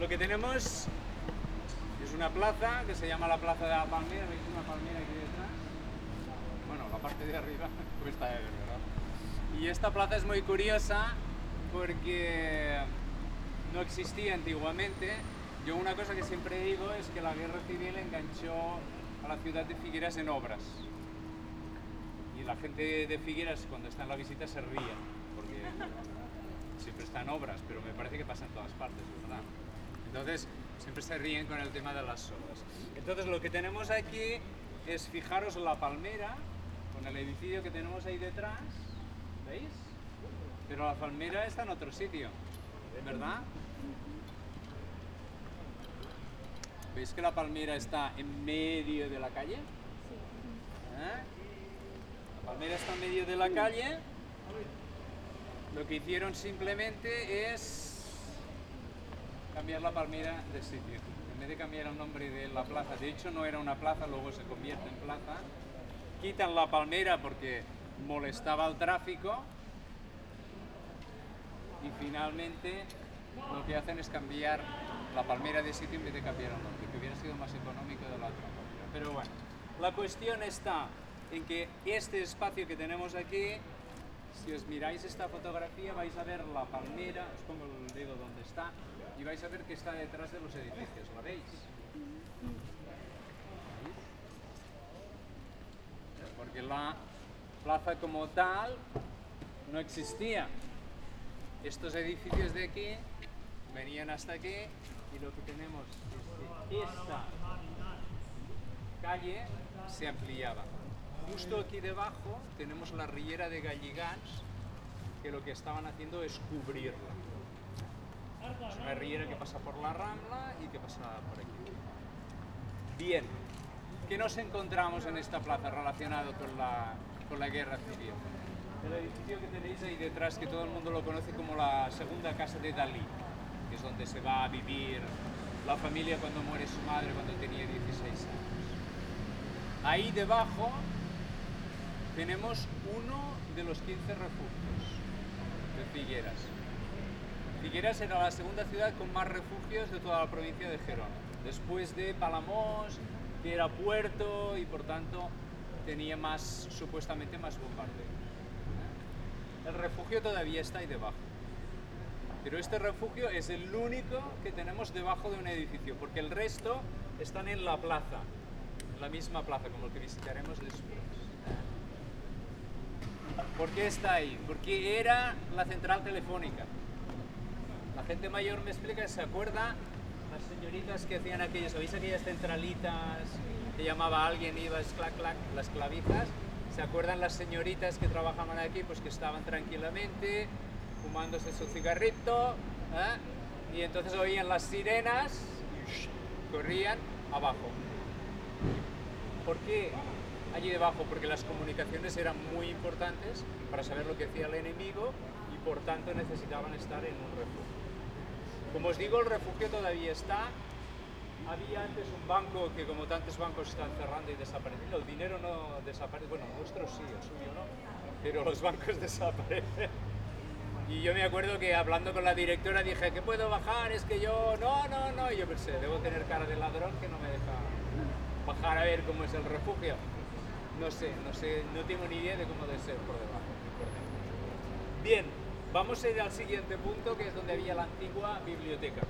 lo que tenemos es una plaza que se llama la Plaza de la Palmera. ¿Veis una palmera aquí detrás? Bueno, la parte de arriba cuesta de ver, ¿verdad? Y esta plaza es muy curiosa porque no existía antiguamente. Yo una cosa que siempre digo es que la guerra civil enganchó a la ciudad de Figueras en obras. Y la gente de Figueras cuando está en la visita se ríe, porque siempre está en obras, pero me parece que pasa en todas partes, ¿verdad? Entonces siempre se ríen con el tema de las obras. Entonces lo que tenemos aquí es, fijaros, la palmera, con el edificio que tenemos ahí detrás, ¿veis? Pero la palmera está en otro sitio, ¿verdad? ¿Veis que la palmera está en medio de la calle? ¿Eh? La palmera está en medio de la calle. Lo que hicieron simplemente es cambiar la palmera de sitio. En vez de cambiar el nombre de la plaza, de hecho no era una plaza, luego se convierte en plaza. Quitan la palmera porque molestaba al tráfico. Y finalmente lo que hacen es cambiar la palmera de sitio en vez de cambiar el nombre, que hubiera sido más económico de la otra manera. Pero bueno, la cuestión está en que este espacio que tenemos aquí, si os miráis esta fotografía vais a ver la palmera, os pongo el dedo donde está, y vais a ver que está detrás de los edificios, ¿la veis? Porque la plaza como tal no existía. Estos edificios de aquí venían hasta aquí y lo que tenemos es que esta calle se ampliaba. Justo aquí debajo tenemos la riera de Galligans, que lo que estaban haciendo es cubrirla. Es una riera que pasa por la Rambla y que pasa por aquí. Bien, ¿qué nos encontramos en esta plaza relacionado con la guerra civil? El edificio que tenéis ahí detrás, que todo el mundo lo conoce como la segunda casa de Dalí, que es donde se va a vivir la familia cuando muere su madre cuando tenía 16 años. Ahí debajo tenemos uno de los 15 refugios de Figueras. Figueras era la segunda ciudad con más refugios de toda la provincia de Gerona, después de Palamós, que era puerto y por tanto tenía supuestamente más bombardeos. El refugio todavía está ahí debajo, pero este refugio es el único que tenemos debajo de un edificio, porque el resto están en la plaza, en la misma plaza, como el que visitaremos después. ¿Por qué está ahí? Porque era la central telefónica. La gente mayor me explica, ¿se acuerda? Las señoritas que hacían aquellas, ¿sabéis aquellas centralitas que llamaba a alguien y ibas clac clac, las clavijas? ¿Se acuerdan las señoritas que trabajaban aquí? Pues que estaban tranquilamente fumándose su cigarrito, ¿eh? Y entonces oían las sirenas y corrían abajo. ¿Por qué allí debajo? Porque las comunicaciones eran muy importantes para saber lo que hacía el enemigo y por tanto necesitaban estar en un refugio. Como os digo, el refugio todavía está. Había antes un banco que, como tantos bancos, están cerrando y desapareciendo. El dinero no desaparece, bueno, el nuestro sí, el suyo no, pero los bancos desaparecen. Y yo me acuerdo que hablando con la directora dije, ¿qué puedo bajar? Es que yo, no, y yo pensé, debo tener cara de ladrón que no me deja bajar a ver cómo es el refugio. No sé, no tengo ni idea de cómo debe ser por debajo. Bien, vamos a ir al siguiente punto, que es donde había la antigua biblioteca.